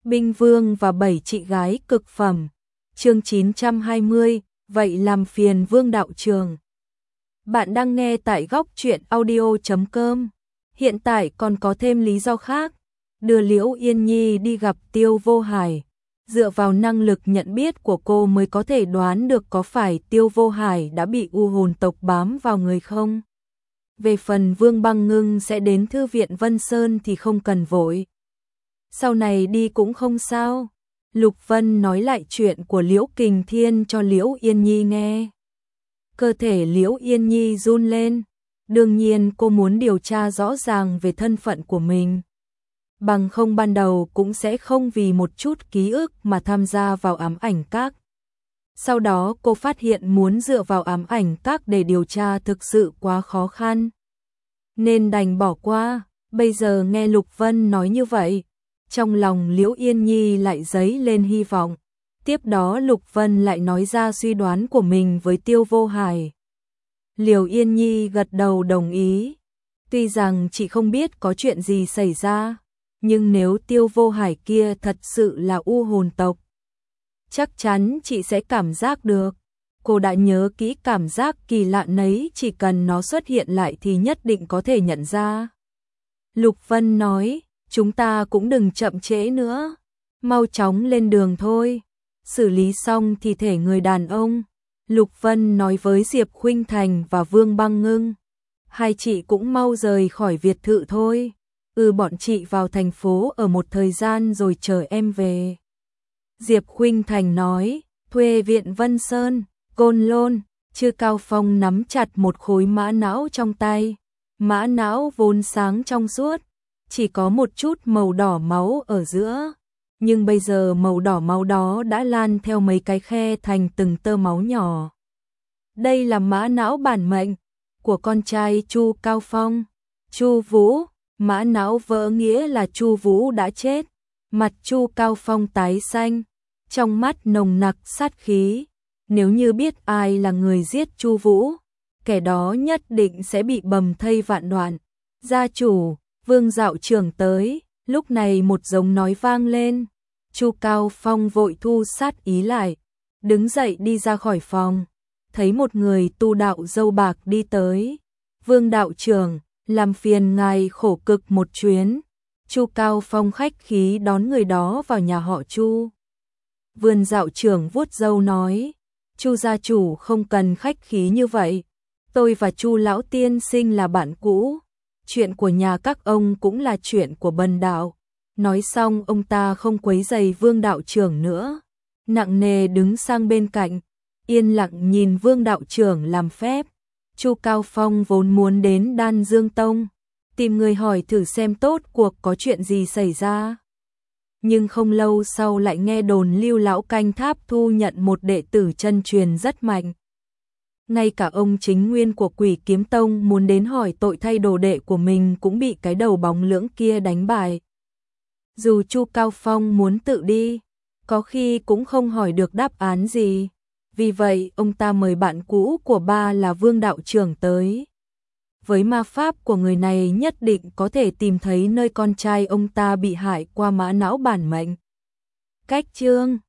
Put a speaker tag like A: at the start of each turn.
A: Binh Vương và 7 chị gái cực phẩm. Chương 920, vậy làm phiền Vương đạo trường. Bạn đang nghe tại góc truyện audio.com. Hiện tại còn có thêm lý do khác. Đưa Liễu Yên Nhi đi gặp Tiêu Vô Hải. Dựa vào năng lực nhận biết của cô mới có thể đoán được có phải Tiêu Vô Hải đã bị u hồn tộc bám vào người không. Về phần Vương Băng Ngưng sẽ đến Thư viện Vân Sơn thì không cần vội. Sau này đi cũng không sao. Lục Vân nói lại chuyện của Liễu Kình Thiên cho Liễu Yên Nhi nghe. Cơ thể Liễu Yên Nhi run lên. Đương nhiên cô muốn điều tra rõ ràng về thân phận của mình. Bằng không ban đầu cũng sẽ không vì một chút ký ức mà tham gia vào ám ảnh các. Sau đó cô phát hiện muốn dựa vào ám ảnh các để điều tra thực sự quá khó khăn. Nên đành bỏ qua. Bây giờ nghe Lục Vân nói như vậy, trong lòng Liễu Yên Nhi lại dấy lên hy vọng. Tiếp đó Lục Vân lại nói ra suy đoán của mình với Tiêu Vô Hải. Liễu Yên Nhi gật đầu đồng ý. Tuy rằng chị không biết có chuyện gì xảy ra, nhưng nếu Tiêu Vô Hải kia thật sự là u hồn tộc, chắc chắn chị sẽ cảm giác được. Cô đã nhớ kỹ cảm giác kỳ lạ nấy, chỉ cần nó xuất hiện lại thì nhất định có thể nhận ra. Lục Vân nói, chúng ta cũng đừng chậm trễ nữa, mau chóng lên đường thôi. Xử lý xong thi thể người đàn ông, Lục Vân nói với Diệp Khuynh Thành và Vương Băng Ngưng. Hai chị cũng mau rời khỏi biệt thự thôi. Bọn chị vào thành phố ở một thời gian rồi chờ em về. Diệp Khuynh Thành nói, thuê viện Vân Sơn, Côn Lôn. Chư Cao Phong nắm chặt một khối mã não trong tay. Mã não vốn sáng trong suốt, chỉ có một chút màu đỏ máu ở giữa. Nhưng bây giờ màu đỏ máu đó đã lan theo mấy cái khe thành từng tơ máu nhỏ. Đây là mã não bản mệnh của con trai Chu Cao Phong, Chu Vũ. Mã não vỡ nghĩa là Chu Vũ đã chết. Mặt Chu Cao Phong tái xanh, trong mắt nồng nặc sát khí. Nếu như biết ai là người giết Chu Vũ, kẻ đó nhất định sẽ bị bầm thây vạn đoạn. Gia chủ, Vương dạo trưởng tới. Lúc này một giọng nói vang lên. Chu Cao Phong vội thu sát ý lại, đứng dậy đi ra khỏi phòng. Thấy một người tu đạo râu bạc đi tới. Vương đạo trưởng, làm phiền ngài khổ cực một chuyến. Chu Cao Phong khách khí đón người đó vào nhà họ Chu. Vương dạo trưởng vuốt râu nói, Chu gia chủ không cần khách khí như vậy. Tôi và Chu lão tiên sinh là bạn cũ. Chuyện của nhà các ông cũng là chuyện của bần đạo. Nói xong ông ta không quấy rầy Vương đạo trưởng nữa, nặng nề đứng sang bên cạnh, yên lặng nhìn Vương đạo trưởng làm phép. Chu Cao Phong vốn muốn đến Đan Dương Tông, tìm người hỏi thử xem tốt cuộc có chuyện gì xảy ra. Nhưng không lâu sau lại nghe đồn Lưu lão canh tháp thu nhận một đệ tử chân truyền rất mạnh. Ngay cả ông chính nguyên của Quỷ Kiếm Tông muốn đến hỏi tội thay đồ đệ của mình cũng bị cái đầu bóng lưỡng kia đánh bại. Dù Chu Cao Phong muốn tự đi, có khi cũng không hỏi được đáp án gì. Vì vậy ông ta mời bạn cũ của ba là Vương đạo trưởng tới. Với ma pháp của người này nhất định có thể tìm thấy nơi con trai ông ta bị hại qua mã não bản mệnh. Cách chương